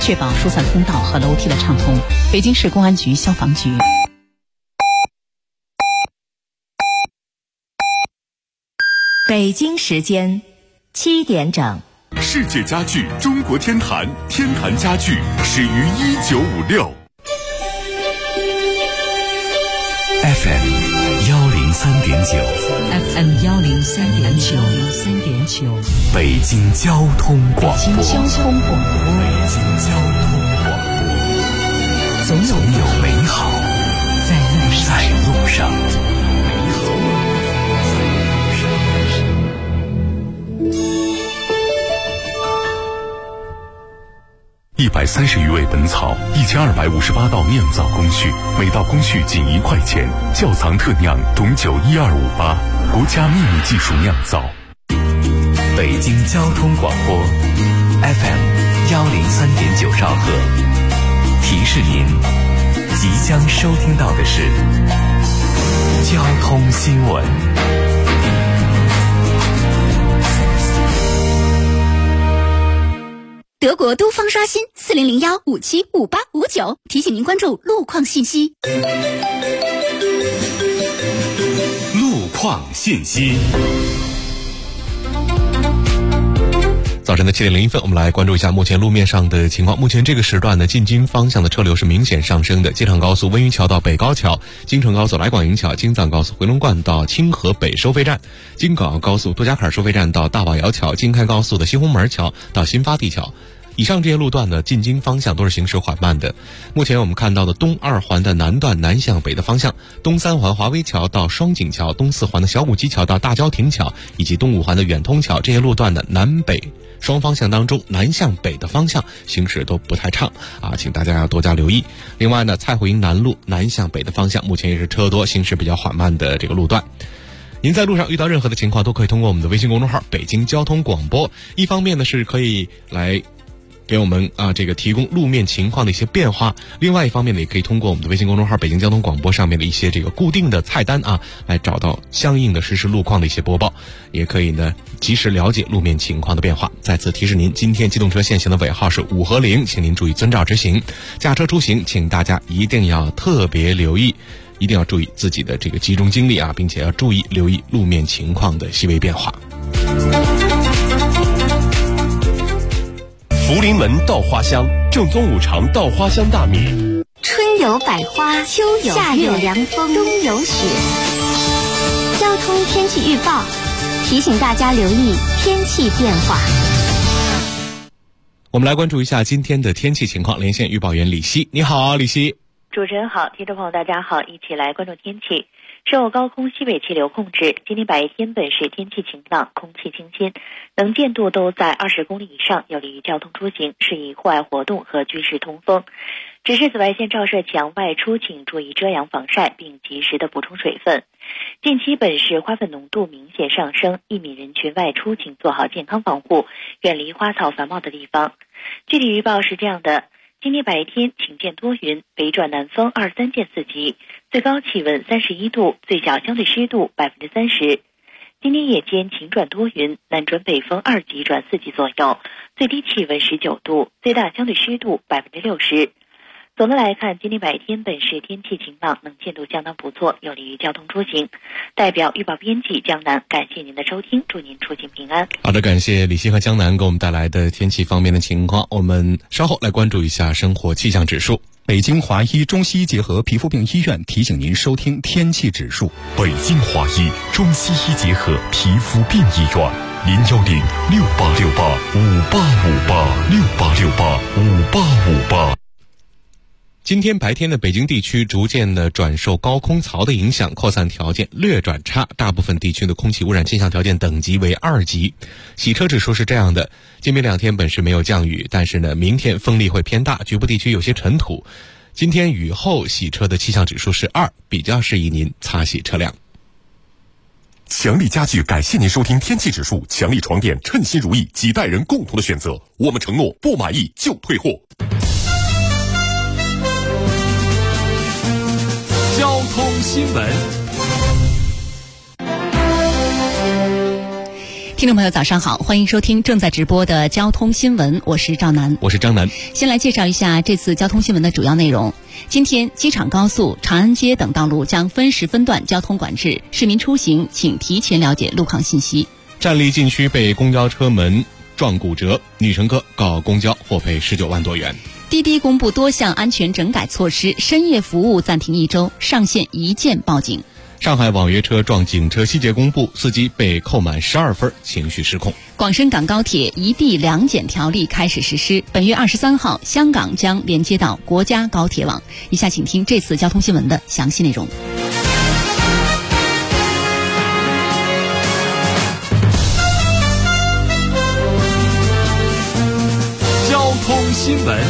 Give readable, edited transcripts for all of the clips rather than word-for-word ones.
确保疏散通道和楼梯的畅通。北京市公安局消防局。 北京时间7点整。 世界家具中国天坛，天坛家具始于1956。 FM 103.9， 北京交通广播，总有美好在路上。130余味本草，1258道酿造工序，每道工序仅1块钱。窖藏特酿董酒12588，国家秘密技术酿造。北京交通广播 FM 103.9兆赫，提示您即将收听到的是交通新闻。 德国都方刷新4001575859，提醒您关注路况信息。 路况信息。 早晨的7点01分，我们来关注一下目前路面上的情况。目前这个时段呢，进京方向的车流是明显上升的。京承高速温榆桥到北高桥，京承高速来广营桥，京藏高速回龙观到清河北收费站，京港澳高速多家坎收费站到大堡窑桥，京开高速的西红门桥到新发地桥。以上这些路段呢，进京方向都是行驶缓慢的。目前我们看到的东2环的南段南向北的方向，东3环华威桥到双井桥，东4环的小古基桥到大郊亭桥，以及东5环的远通桥，这些路段的南北双方向当中，南向北的方向行驶都不太畅啊，请大家要多加留意。另外呢，蔡胡营南路南向北的方向，目前也是车多，行驶比较缓慢的这个路段。您在路上遇到任何的情况，都可以通过我们的微信公众号北京交通广播，一方面呢是可以来给我们这个提供路面情况的一些变化，另外一方面呢，也可以通过我们的微信公众号北京交通广播上面的一些这个固定的菜单来找到相应的实时路况的一些播报，也可以呢及时了解路面情况的变化。再次提示您，今天机动车限行的尾号是5和0，请您注意遵照执行。驾车出行，请大家一定要特别留意，一定要注意自己的这个集中精力并且要注意留意路面情况的细微变化。 福临门稻花香，正宗五常稻花香大米。 春有百花，秋有夏有凉风，冬有雪。交通天气预报提醒大家留意天气变化。 我们来关注一下今天的天气情况，连线预报员李希。你好，李希。 主持人好，听众朋友大家好，一起来关注天气。受高空西北气流控制，今天白天本市天气晴朗，空气清新，能见度都在20公里以上，有利于交通出行，适宜户外活动和居室通风。只是紫外线照射强，外出请注意遮阳防晒，并及时的补充水分。近期本市花粉浓度明显上升，1米人群外出请做好健康防护，远离花草繁茂的地方。具体预报是这样的：今天白天晴间多云，北转南风23见4级，最高气温31度，最小相对湿度30%。今天夜间晴转多云，南转北风2级转4级左右，最低气温19度，最大相对湿度60%。总的来看，今天白天本市天气晴朗，能见度相当不错，有利于交通出行。代表预报编辑江南，感谢您的收听，祝您出行平安。 好的，感谢李希和江南给我们带来的天气方面的情况。我们稍后来关注一下生活气象指数。 北京华医中西医结合皮肤病医院提醒您收听天气指数。 北京华医中西医结合皮肤病医院，0106868585868685858。 今天白天的北京地区逐渐的转受高空槽的影响，扩散条件略转差，大部分地区的空气污染气象条件等级为2级。洗车指数是这样的：今明2天本市没有降雨，但是呢，明天风力会偏大，局部地区有些尘土。今天雨后洗车的气象指数是2，比较适宜您擦洗车辆。 强力家具感谢您收听天气指数，强力床垫称心如意，几代人共同的选择，我们承诺不满意就退货。 交通新闻。 听听众朋友早上好，欢迎收听正在直播的交通新闻，我是赵楠， 我是张楠。 先来介绍一下这次交通新闻的主要内容。今天机场高速、长安街等道路将分时分段交通管制，市民出行请提前了解路况信息。 站立禁区被公交车门撞骨折，女乘客告公交获赔19万多元。 滴滴公布多项安全整改措施，深夜服务暂停1周，上线一键报警。 上海网约车撞警车细节公布，司机被扣满12分，情绪失控。 广深港高铁一地两检条例开始实施，本月23号，香港将连接到国家高铁网。以下请听这次交通新闻的详细内容。 交通新闻。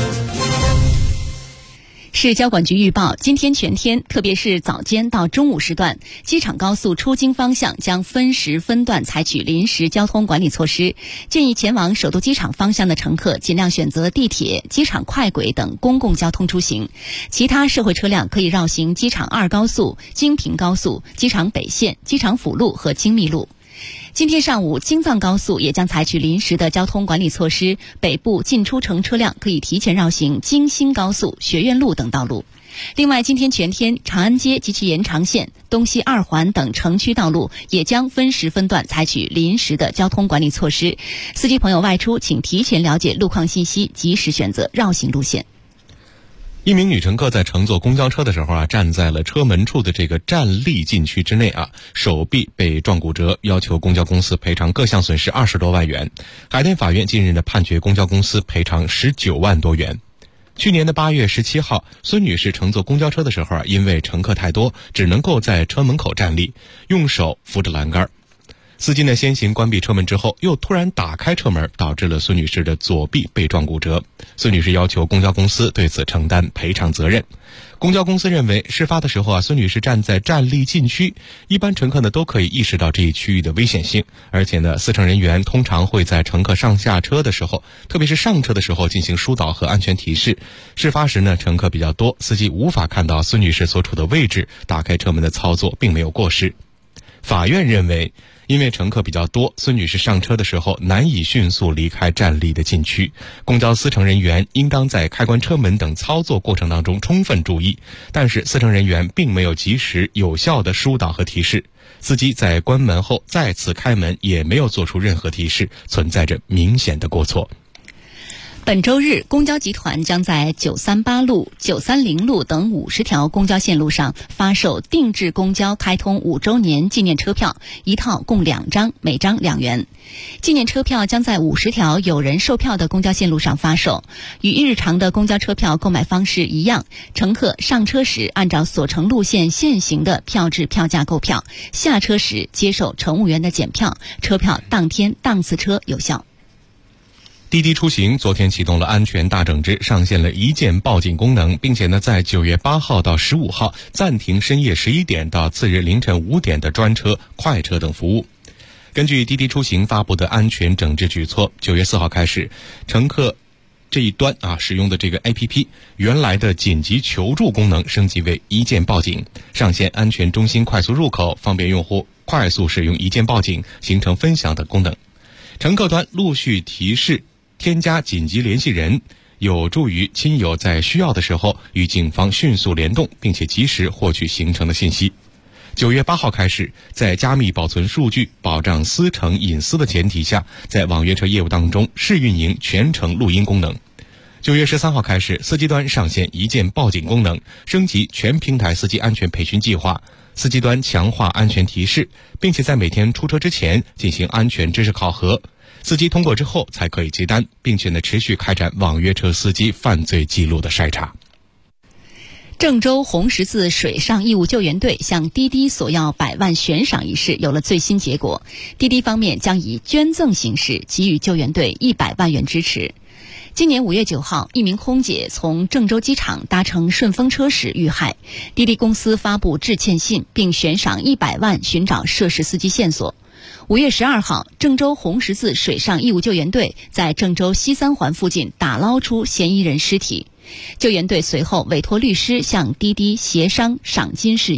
市交管局预报，今天全天，特别是早间到中午时段，机场高速出京方向将分时分段采取临时交通管理措施。建议前往首都机场方向的乘客尽量选择地铁、机场快轨等公共交通出行，其他社会车辆可以绕行机场2高速、京平高速、机场北线、机场辅路和京密路。今天上午，京藏高速也将采取临时的交通管理措施，北部进出城车辆可以提前绕行京新高速、学院路等道路。另外，今天全天，长安街及其延长线、东西2环等城区道路也将分时分段采取临时的交通管理措施。司机朋友外出，请提前了解路况信息，及时选择绕行路线。 一名女乘客在乘坐公交车的时候站在了车门处的这个站立禁区之内手臂被撞骨折，要求公交公司赔偿各项损失20多万元。海淀法院近日判决公交公司赔偿19万多元。去年的8月17号，孙女士乘坐公交车的时候因为乘客太多，只能够在车门口站立，用手扶着栏杆。司机呢先行关闭车门之后，又突然打开车门，导致了孙女士的左臂被撞骨折。孙女士要求公交公司对此承担赔偿责任。公交公司认为，事发的时候孙女士站在站立禁区，一般乘客呢都可以意识到这一区域的危险性，而且呢，司乘人员通常会在乘客上下车的时候，特别是上车的时候进行疏导和安全提示。事发时呢，乘客比较多，司机无法看到孙女士所处的位置，打开车门的操作并没有过失。法院认为，因为乘客比较多，孙女士上车的时候难以迅速离开站立的禁区，公交司乘人员应当在开关车门等操作过程当中充分注意，但是司乘人员并没有及时有效的疏导和提示，司机在关门后再次开门也没有做出任何提示，存在着明显的过错。 本周日，公交集团将在938路、930路等50条公交线路上发售定制公交开通5周年纪念车票，一套共2张，每张2元。纪念车票将在50条有人售票的公交线路上发售，与日常的公交车票购买方式一样，乘客上车时按照所乘路线现行的票制票价购票，下车时接受乘务员的检票，车票当天当次车有效。 滴滴出行昨天启动了安全大整治，上线了一键报警功能，并且呢，在9月8号到15号暂停深夜11点到次日凌晨5点的专车、快车等服务。根据滴滴出行发布的安全整治举措，9月4号开始，乘客这一端使用的这个 APP 原来的紧急求助功能升级为一键报警，上线安全中心快速入口，方便用户快速使用一键报警、形成分享等功能。乘客端陆续提示添加紧急联系人，有助于亲友在需要的时候与警方迅速联动，并且及时获取行程的信息。9月8号开始，在加密保存数据、保障司乘隐私的前提下，在网约车业务当中试运营全程录音功能。9月13号开始，司机端上线一键报警功能，升级全平台司机安全培训计划，司机端强化安全提示，并且在每天出车之前进行安全知识考核。司机通过之后才可以接单，并且持续开展网约车司机犯罪记录的筛查。 郑州红十字水上义务救援队向滴滴索要100万悬赏一事有了最新结果，滴滴方面将以捐赠形式给予救援队100万元支持。今年5月9号，一名空姐从郑州机场搭乘顺风车时遇害，滴滴公司发布致歉信，并悬赏100万寻找涉事司机线索。5月12号，郑州红十字水上义务救援队在郑州西3环附近打捞出嫌疑人尸体。救援队随后委托律师向滴滴协商赏金事宜。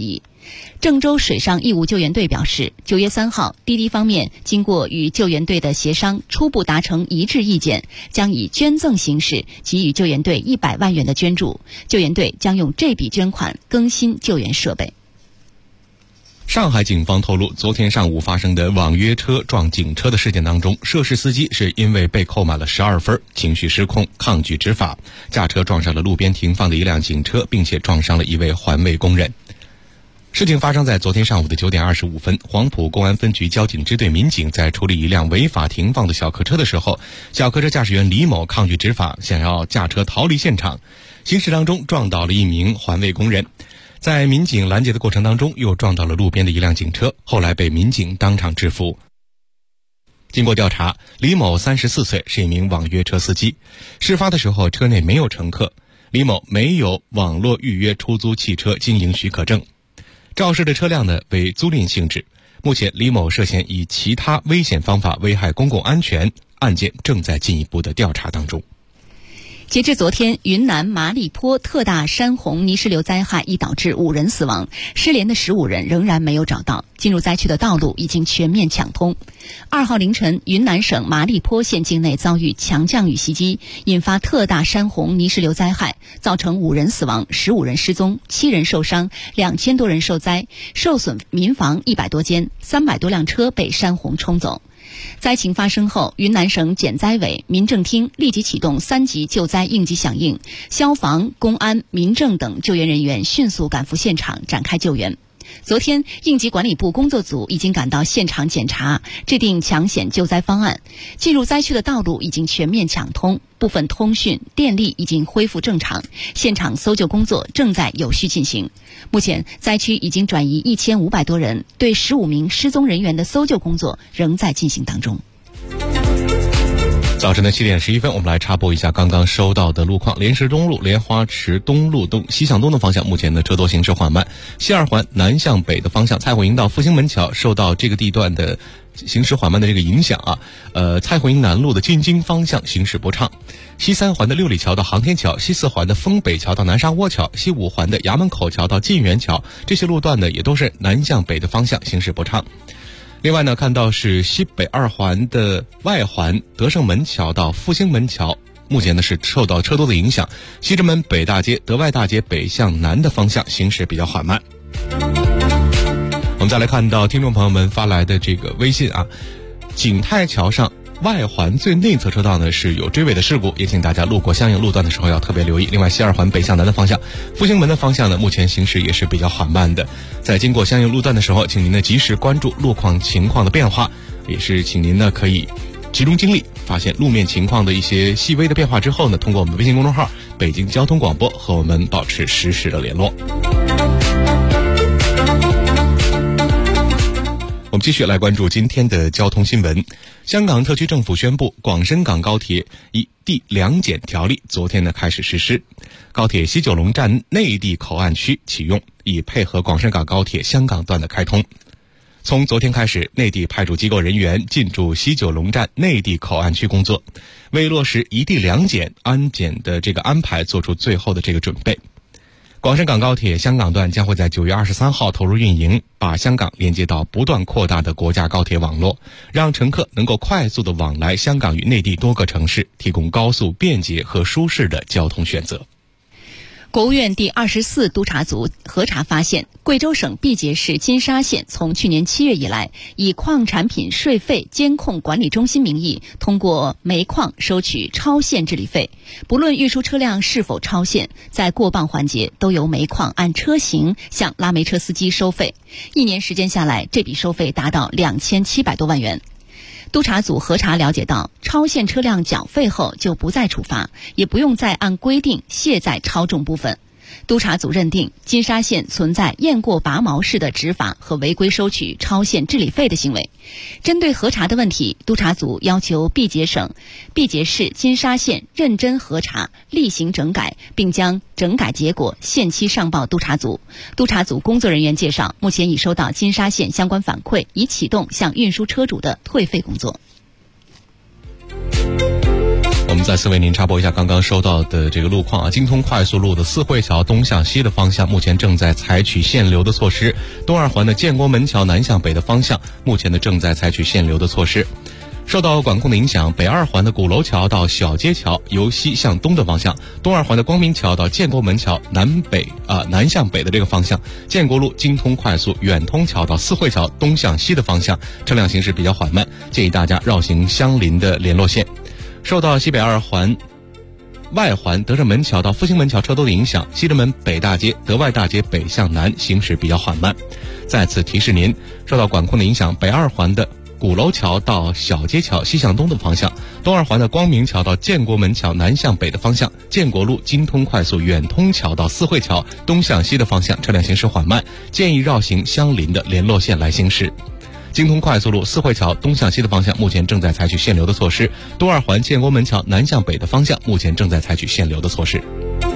郑州水上义务救援队表示，9月3号，滴滴方面经过与救援队的协商，初步达成一致意见，将以捐赠形式给予救援队100万元的捐助，救援队将用这笔捐款更新救援设备。 上海警方透露，昨天上午发生的网约车撞警车的事件当中，涉事司机是因为被扣满了12分，情绪失控，抗拒执法，驾车撞上了路边停放的一辆警车，并且撞伤了一位环卫工人。事情发生在昨天上午的9点25分，黄埔公安分局交警支队民警在处理一辆违法停放的小客车的时候，小客车驾驶员李某抗拒执法，想要驾车逃离现场，行驶当中撞倒了一名环卫工人。在民警拦截的过程当中，又撞到了路边的一辆警车，后来被民警当场制服。经过调查，李某34岁，是一名网约车司机。事发的时候，车内没有乘客，李某没有网络预约出租汽车经营许可证，肇事的车辆呢为租赁性质。目前，李某涉嫌以其他危险方法危害公共安全，案件正在进一步的调查当中。 截至昨天，云南麻栗坡特大山洪泥石流灾害已导致5人死亡，失联的15人仍然没有找到，进入灾区的道路已经全面抢通。2号凌晨，云南省麻栗坡县境内遭遇强降雨袭击，引发特大山洪泥石流灾害，造成5人死亡，15人失踪，7人受伤，2000多人受灾，受损民房100多间，300多辆车被山洪冲走。灾情发生后，云南省减灾委、民政厅立即启动3级救灾应急响应，消防、公安、民政等救援人员迅速赶赴现场展开救援。昨天，应急管理部工作组已经赶到现场检查，制定抢险救灾方案。进入灾区的道路已经全面抢通，部分通讯、电力已经恢复正常，现场搜救工作正在有序进行。目前，灾区已经转移1500多人，对15名失踪人员的搜救工作仍在进行当中。 早晨的7点11分，我们来插播一下刚刚收到的路况。莲石东路、莲花池东路西向东的方向，目前的车多，行驶缓慢。西二环南向北的方向，蔡慧营到复兴门桥受到这个地段的行驶缓慢的这个影响啊，蔡慧营南路的进京方向行驶不畅。西3环的六里桥到航天桥，西4环的丰北桥到南沙窝桥，西5环的衙门口桥到晋源桥，这些路段呢也都是南向北的方向行驶不畅。另外呢，看到是西北2环的外环德胜门桥到复兴门桥，目前呢是受到车多的影响，西直门北大街、德外大街北向南的方向行驶比较缓慢。我们再来看到听众朋友们发来的这个微信啊，景泰桥上外环最内侧车道呢是有追尾的事故，也请大家路过相应路段的时候要特别留意。另外，西2环北向南的方向，复兴门的方向呢，目前行驶也是比较缓慢的。在经过相应路段的时候，请您呢及时关注路况情况的变化，也是请您呢可以集中精力，发现路面情况的一些细微的变化之后呢，通过我们微信公众号北京交通广播和我们保持实时的联络。我们继续来关注今天的交通新闻。香港特区政府宣布，广深港高铁以第2检条例昨天呢开始实施，高铁西九龙站内地口岸区启用，以配合广深港高铁香港段的开通。从昨天开始，内地派驻机构人员进驻西九龙站内地口岸区工作，为落实一地2检安检的这个安排做出最后的这个准备。广深港高铁香港段将会在9月23号投入运营，把香港连接到不断扩大的国家高铁网络，让乘客能够快速的往来香港与内地多个城市，提供高速、便捷和舒适的交通选择。 国务院第24督察组核查发现，贵州省毕节市金沙县从去年7月以来，以矿产品税费监控管理中心名义，通过煤矿收取超限治理费。不论运输车辆是否超限，在过磅环节都由煤矿按车型向拉煤车司机收费。1年时间下来，这笔收费达到2700多万元。督察组核查了解到，超限车辆缴费后就不再处罚，也不用再按规定卸载超重部分。督察组认定金沙县存在雁过拔毛式的执法和违规收取超限治理费的行为。针对核查的问题，督察组要求毕节市金沙县认真核查，例行整改，并将整改结果限期上报督察组。督察组工作人员介绍，目前已收到金沙县相关反馈，已启动向运输车主的退费工作。 我我们再次为您插播一下刚刚收到的这个路况啊，京通快速路的四惠桥东向西的方向，目前正在采取限流的措施；东二环的建国门桥南向北的方向，目前呢正在采取限流的措施。受到管控的影响，北二环的鼓楼桥到小街桥由西向东的方向，东二环的光明桥到建国门桥南向北的这个方向，建国路京通快速远通桥到四惠桥东向西的方向，车辆行驶比较缓慢，建议大家绕行相邻的联络线。受到西北二环外环德胜门桥到复兴门桥车多的影响，西直门北大街、德外大街北向南行驶比较缓慢。再次提示您，受到管控的影响，北二环的鼓楼桥到小街桥西向东的方向，东二环的光明桥到建国门桥南向北的方向，建国路京通快速远通桥到四惠桥东向西的方向，车辆行驶缓慢，建议绕行相邻的联络线来行驶。京通快速路四惠桥东向西的方向目前正在采取限流的措施，东二环建国门桥南向北的方向目前正在采取限流的措施。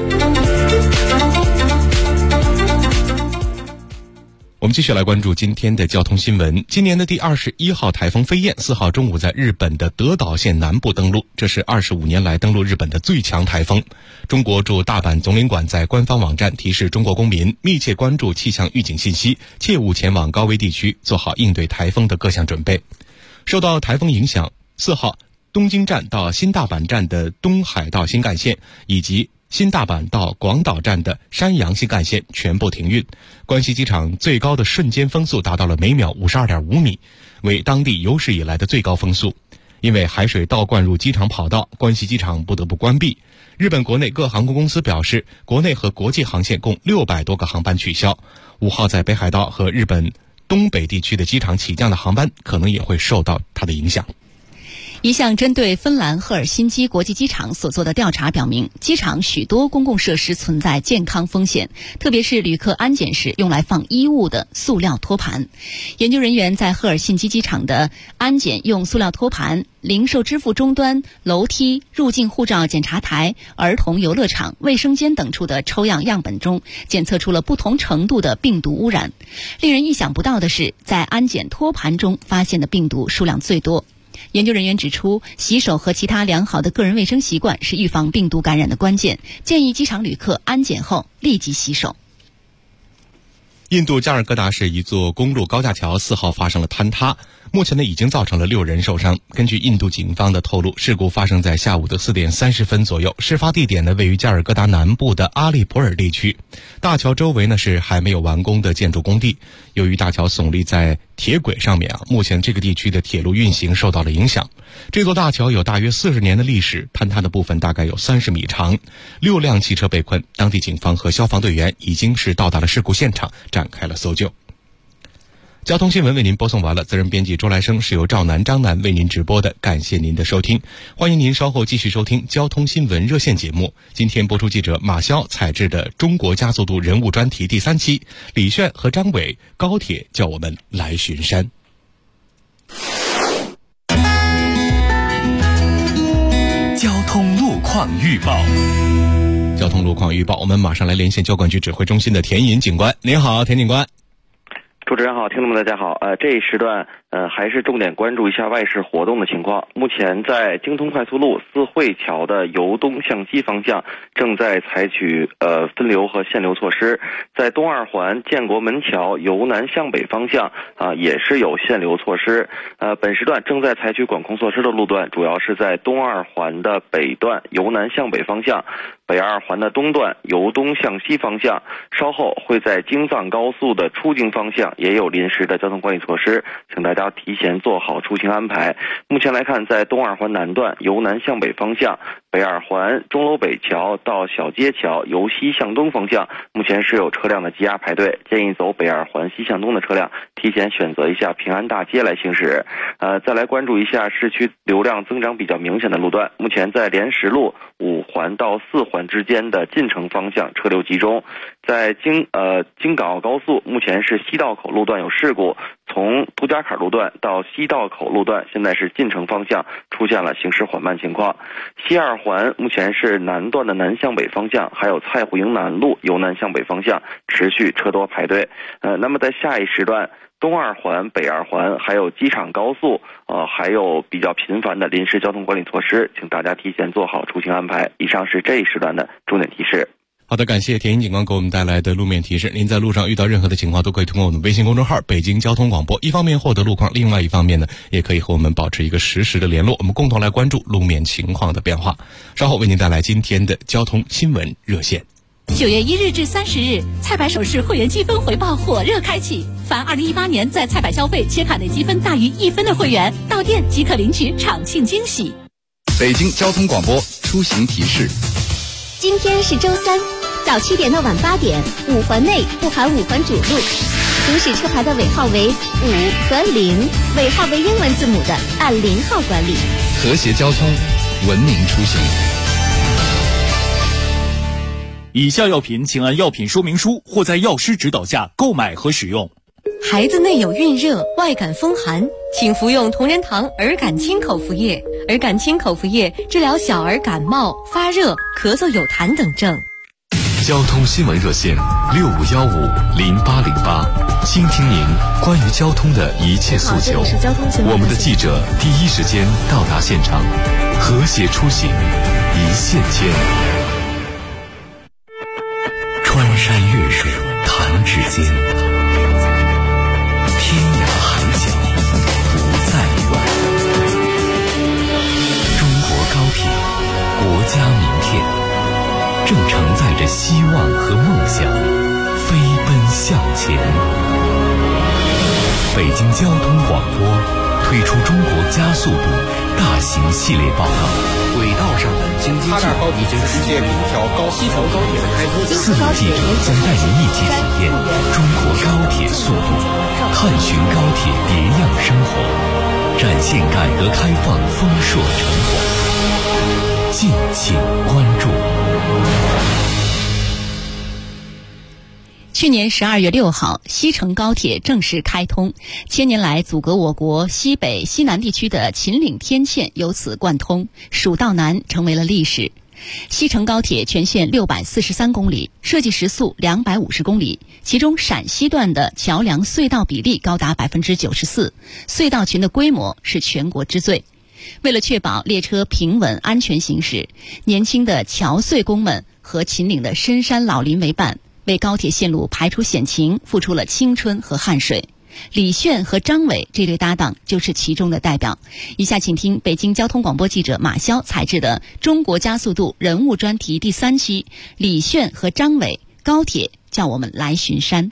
我们继续来关注今天的交通新闻。今年的第21号台风飞燕4号中午在日本的德岛县南部登陆，这是25年来登陆日本的最强台风。中国驻大阪总领馆在官方网站提示中国公民密切关注气象预警信息，切勿前往高危地区，做好应对台风的各项准备。受到台风影响，4号东京站到新大阪站的东海道新干线以及新大阪到广岛站的山阳新干线全部停运。关西机场最高的瞬间风速达到了每秒52.5米，为当地有史以来的最高风速。因为海水倒灌入机场跑道，关西机场不得不关闭。日本国内各航空公司表示，国内和国际航线共600多个航班取消。5号在北海道和日本东北地区的机场起降的航班可能也会受到它的影响。 一项针对芬兰赫尔辛基国际机场所做的调查表明，机场许多公共设施存在健康风险，特别是旅客安检时用来放衣物的塑料托盘。研究人员在赫尔辛基机场的安检用塑料托盘、零售支付终端、楼梯、入境护照检查台、儿童游乐场、卫生间等处的抽样样本中，检测出了不同程度的病毒污染。令人意想不到的是，在安检托盘中发现的病毒数量最多。研究人员指出，洗手和其他良好的个人卫生习惯是预防病毒感染的关键，建议机场旅客安检后立即洗手。 印度加尔各答市一座公路高架桥4号发生了坍塌，目前已经造成了6人受伤。根据印度警方的透露，事故发生在下午的4点30分左右，事发地点位于加尔各答南部的阿利普尔地区。大桥周围是还没有完工的建筑工地，由于大桥耸立在铁轨上面目前这个地区的铁路运行受到了影响。这座大桥有大约40年的历史，坍塌的部分大概有30米长，6辆汽车被困，当地警方和消防队员已经到达了事故现场，展开了搜救。交通新闻为您播送完了，责任编辑周来生，是由赵楠、张楠为您直播的，感谢您的收听，欢迎您稍后继续收听交通新闻热线节目。今天播出记者马潇采制的中国加速度人物专题第3期，李炫和张伟，高铁叫我们来巡山。 交通路况预报。 交通路况预报，我们马上来连线交管局指挥中心的田寅警官。您好，田警官。 主持人好，听众们大家好。这一时段还是重点关注一下外事活动的情况。目前在京通快速路四惠桥的由东向西方向正在采取分流和限流措施，在东二环建国门桥由南向北方向也是有限流措施。本时段正在采取管控措施的路段主要是在东二环的北段由南向北方向，北二环的东段由东向西方向，稍后会在京藏高速的出京方向也有临时的交通管理措施，请大家提前做好出行安排。目前来看，在东二环南段由南向北方向，北二环钟楼北桥到小街桥由西向东方向，目前是有车辆的积压排队，建议走北二环西向东的车辆提前选择一下平安大街来行驶。再来关注一下市区流量增长比较明显的路段，目前在莲石路5环到4环之间的进城方向车流集中。在京港澳高速目前是西道口路段有事故，从杜家坎路段到西道口路段现在是进城方向出现了行驶缓慢情况。西二环目前是南段的南向北方向，还有蔡户营南路由南向北方向持续车多排队。那么在下一时段东二环、北二环，还有机场高速，还有比较频繁的临时交通管理措施，请大家提前做好出行安排。以上是这一时段的重点提示。 好的，感谢田英警官给我们带来的路面提示。您在路上遇到任何的情况，都可以通过我们微信公众号北京交通广播，一方面获得路况，另外一方面呢，也可以和我们保持一个实时的联络，我们共同来关注路面情况的变化。稍后为您带来今天的交通新闻热线。 9月1日至30日，菜百首饰会员积分回报火热开启，凡2018年在菜百消费且卡内积分大于1分的会员，到店即可领取场庆惊喜。 北京交通广播出行提示： 今天是周三，早7点到晚8点，5环内不含5环主路，行驶车牌的尾号为5和0，尾号为英文字母的按0号管理。 和谐交通，文明出行。 以下药品请按药品说明书或在药师指导下购买和使用。 孩子内有孕热、外感风寒，请服用同仁堂儿感清口服液。儿感清口服液治疗小儿感冒、发热、咳嗽有痰等症。 交通新闻热线65150808，倾听您关于交通的一切诉求。我们的记者第一时间到达现场，和谐出行，一线牵。穿山越水弹指间，天涯海角不再远。中国高铁，国家明天，正承载着希望和梦想，飞奔向前。北京交通广播推出中国加速度大型系列报告，轨道上的经济计划已经世界第一条西条高铁的开通。4路记者将带您一起体验中国高铁速度，探寻高铁别样生活，展现改革开放丰硕成果。敬请关注。 去年12月6号，西成高铁正式开通，千年来阻隔我国西北、西南地区的秦岭天堑由此贯通，蜀道难成为了历史。西成高铁全线643公里，设计时速250公里，其中陕西段的桥梁隧道比例高达94%，隧道群的规模是全国之最。为了确保列车平稳安全行驶，年轻的桥隧工们和秦岭的深山老林为伴，为高铁线路排除险情付出了青春和汗水。李炫和张伟这对搭档就是其中的代表。以下请听北京交通广播记者马潇采制的中国加速度人物专题第3期，李炫和张伟，高铁叫我们来巡山。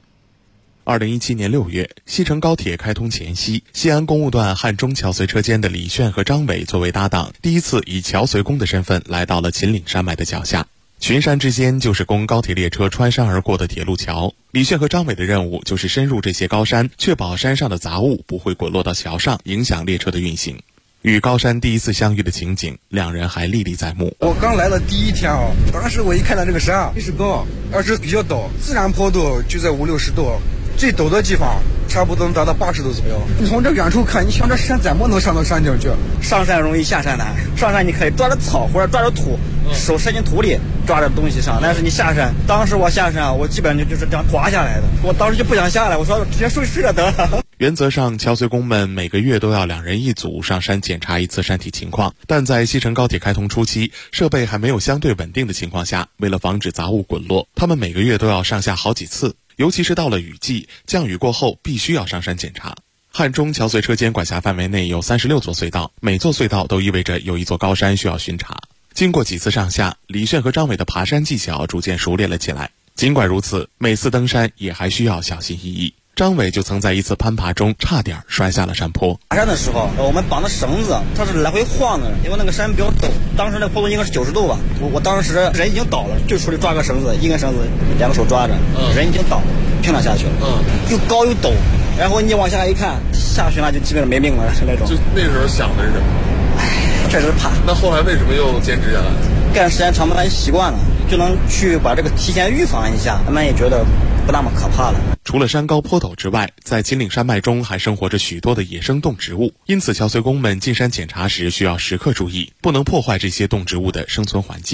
2017年6月，西成高铁开通前夕，西安公务段汉中桥隧车间的李炫和张伟作为搭档，第一次以桥隧工的身份来到了秦岭山脉的脚下。群山之间就是供高铁列车穿山而过的铁路桥。李炫和张伟的任务就是深入这些高山，确保山上的杂物不会滚落到桥上，影响列车的运行。与高山第一次相遇的情景，两人还历历在目。 我刚来的第一天当时我一看到这个山也是高，而且比较陡，自然坡度就在50-60度，最陡的地方差不多能达到80度左右。你从这远处看，你想这山怎么能上到山顶去？ 上山容易下山难。上山你可以抓着草或者抓着土，手伸进土里抓着东西上，但是你下山，当时我下山我基本上就是这样滑下来的，我当时就不想下来，我说直接睡着得了。 原则上，桥隧工们每个月都要2人一组上山检查一次山体情况，但在西成高铁开通初期，设备还没有相对稳定的情况下，为了防止杂物滚落，他们每个月都要上下好几次，尤其是到了雨季，降雨过后必须要上山检查。汉中桥隧车间管辖范围内有36座隧道，每座隧道都意味着有一座高山需要巡查。经过几次上下，李炫和张伟的爬山技巧逐渐熟练了起来。尽管如此，每次登山也还需要小心翼翼。张伟就曾在一次攀爬中差点摔下了山坡。 爬山的时候，我们绑的绳子它是来回晃的，因为那个山比较陡，当时那坡度应该是90度吧。我当时人已经倒了，就手里抓个绳子，一根绳子2个手抓着，人已经倒了，平了下去了。又高又陡，然后你往下一看，下去那就基本上没命了，是那种。 就那时候想的是什么？ 确实怕。 那后来为什么又坚持下来？ 干时间长，慢慢习惯了，就能去把这个提前预防一下，慢慢也觉得不那么可怕了。 除了山高坡陡之外，在秦岭山脉中还生活着许多的野生动植物，因此桥隧工们进山检查时需要时刻注意，不能破坏这些动植物的生存环境。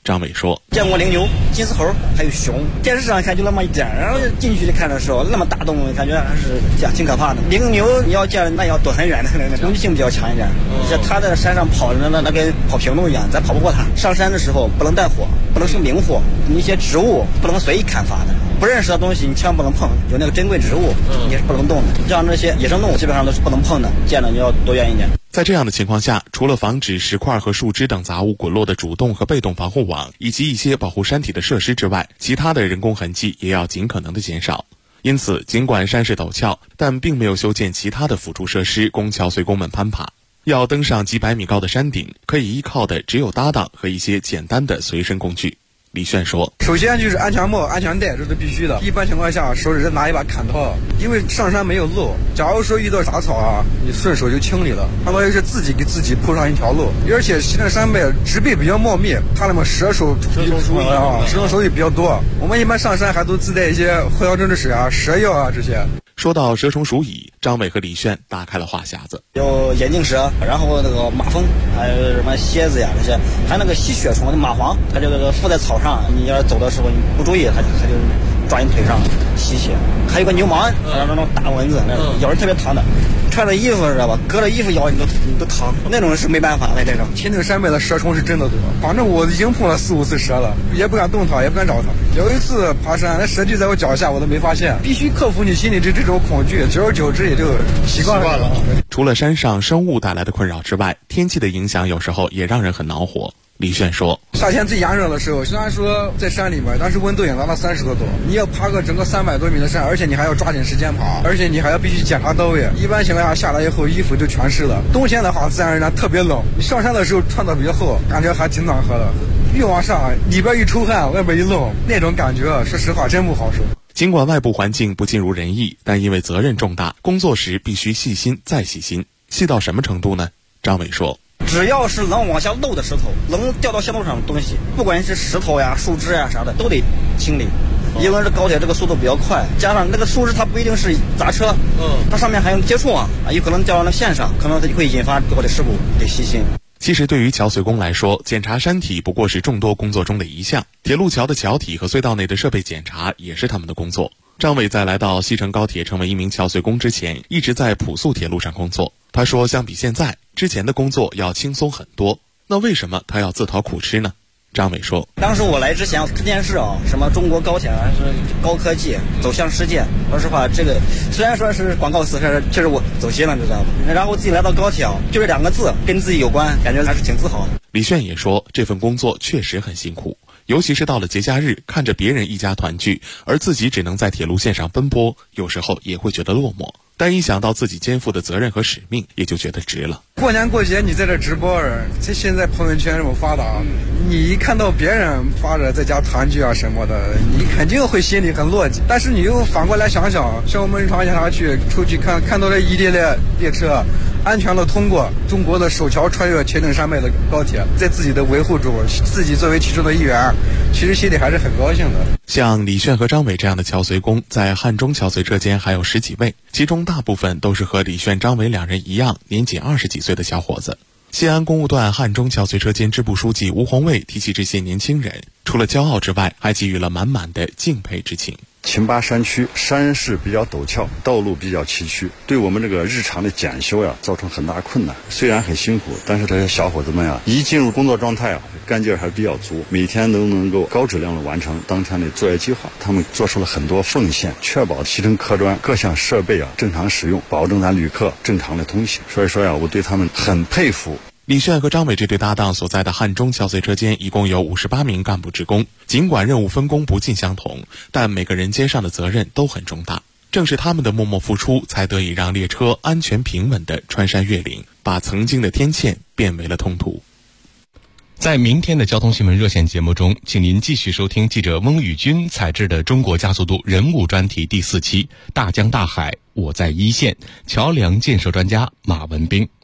张伟说：“ 见过羚牛、金丝猴，还有熊，电视上看就那么一点，然后进去看的时候，那么大动物，感觉还是挺可怕的。羚牛你要见，那要躲很远的，攻击性比较强一点。像它在山上跑，那跟跑平路一样，咱跑不过它。上山的时候不能带火，不能生明火，一些植物不能随意砍伐的，不认识的东西你千万不能碰，有那个珍贵植物你是不能动的。像这些野生动物基本上都是不能碰的，见了你要躲远一点。” 在这样的情况下，除了防止石块和树枝等杂物滚落的主动和被动防护网，以及一些保护山体的设施之外，其他的人工痕迹也要尽可能的减少。因此，尽管山势陡峭，但并没有修建其他的辅助设施供桥随工们攀爬。要登上几百米高的山顶，可以依靠的只有搭档和一些简单的随身工具。李炫说：“ 首先就是安全帽、安全带，这是必须的。一般情况下，手里拿一把砍刀，因为上山没有路，假如说遇到杂草啊，你顺手就清理了。相当于是自己给自己铺上一条路。而且西岭山脉植被比较茂密，它那么蛇虫鼠蚁比较多。我们一般上山还都自带一些藿香正气水啊、蛇药啊这些。” 说到蛇虫鼠蚁，张伟和李炫打开了话匣子。 有眼镜蛇，然后那个马蜂，还有什么蝎子呀这些，还有那个吸血虫，蚂蟥，它就附在草上，你要是走的时候你不注意，它就抓你腿上吸血。还有个牛虻，那种大蚊子，那种咬人特别疼的。穿着衣服知道吧？隔着衣服咬你都疼，那种是没办法的。这种秦岭山脉的蛇虫是真的多，反正我已经碰了4、5次蛇了，也不敢动它，也不敢找它。有一次爬山，那蛇就在我脚下，我都没发现。必须克服你心里这种恐惧，久而久之也就习惯了。 除了山上生物带来的困扰之外，天气的影响有时候也让人很恼火。李炫说：“ 夏天最炎热的时候，虽然说在山里面，但是温度也达到30多度。你要爬个整个300多米的山，而且你还要抓紧时间爬，而且你还要必须检查到位。一般情况下下来以后，衣服就全湿了。冬天的话，自然而然特别冷。你上山的时候穿的比较厚，感觉还挺暖和的。越往上，里边一出汗，外边一冷，那种感觉，说实话真不好受。” 尽管外部环境不尽如人意，但因为责任重大，工作时必须细心再细心。细到什么程度呢？张伟说：“ 只要是能往下漏的石头，能掉到线路上的东西，不管是石头呀、树枝呀啥的，都得清理。因为这高铁这个速度比较快，加上那个树枝它不一定是砸车，它上面还有接触啊，有可能掉到那线上，可能它就会引发高铁事故，得细心。” 其实对于桥随工来说，检查山体不过是众多工作中的一项，铁路桥的桥体和隧道内的设备检查也是他们的工作。张伟在来到西成高铁成为一名桥随工之前，一直在普速铁路上工作。他说，相比现在，之前的工作要轻松很多。那为什么他要自讨苦吃呢？张伟说：“ 当时我来之前我看电视啊，什么中国高铁还是高科技走向世界。说实话，这个虽然说是广告词，但是确实我走心了，你知道吗？然后自己来到高铁，就这2个字跟自己有关，感觉还是挺自豪。” 李炫也说，这份工作确实很辛苦，尤其是到了节假日，看着别人一家团聚，而自己只能在铁路线上奔波，有时候也会觉得落寞。但一想到自己肩负的责任和使命，也就觉得值了。 过年过节你在这直播，这现在朋友圈这么发达，你一看到别人发着在家团聚啊什么的，你肯定会心里很落寂。但是你又反过来想想，像我们日常下来出去看到了一列列车安全的通过中国的首条穿越秦岭山脉的高铁，在自己的维护中，自己作为其中的一员，其实心里还是很高兴的。 像李炫和张伟这样的桥随工，在汉中桥随车间还有10几位，其中大部分都是和李炫、张伟2人一样，年仅20几岁的小伙子。西安公务段汉中桥随车间支部书记吴宏卫提起这些年轻人，除了骄傲之外，还给予了满满的敬佩之情。 秦巴山区山势比较陡峭，道路比较崎岖，对我们这个日常的检修呀造成很大困难。虽然很辛苦，但是这些小伙子们呀，一进入工作状态啊，干劲还比较足，每天都能够高质量的完成当天的作业计划。他们做出了很多奉献，确保西成客专各项设备啊正常使用，保证咱旅客正常的通行。所以说呀，我对他们很佩服。 李炫和张伟这对搭档所在的汉中桥随车间一共有58名干部职工，尽管任务分工不尽相同，但每个人肩上的责任都很重大。正是他们的默默付出，才得以让列车安全平稳地穿山越岭，把曾经的天堑变为了通途。在明天的交通新闻热线节目中，请您继续收听记者翁宇军采制的中国加速度人物专题第4期，大江大海我在一线，桥梁建设专家马文斌。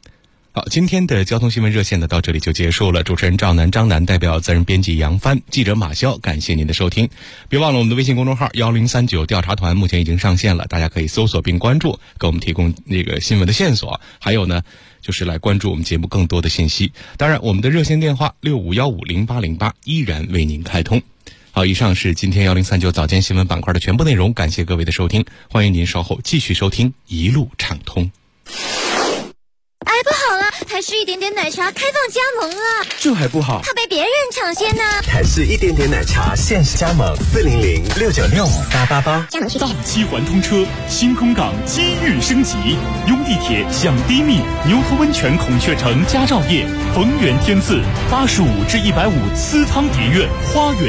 好，今天的交通新闻热线呢到这里就结束了。主持人赵楠、张楠代表责任编辑杨帆、记者马潇，感谢您的收听。别忘了我们的微信公众号1039调查团目前已经上线了，大家可以搜索并关注，给我们提供那个新闻的线索。还有呢，就是来关注我们节目更多的信息。当然，我们的热线电话65150808依然为您开通。好，以上是今天1039早间新闻板块的全部内容，感谢各位的收听，欢迎您稍后继续收听一路畅通。 哎，不好了，台式一点点奶茶开放加盟了， 这还不好， 怕被别人抢先呢。 台式一点点奶茶限时加盟40069658888， 加盟续费。 7环通车，新空港机遇升级，拥地铁享低密，牛头温泉孔雀城佳兆业，逢源天赐85至150私汤蝶苑花园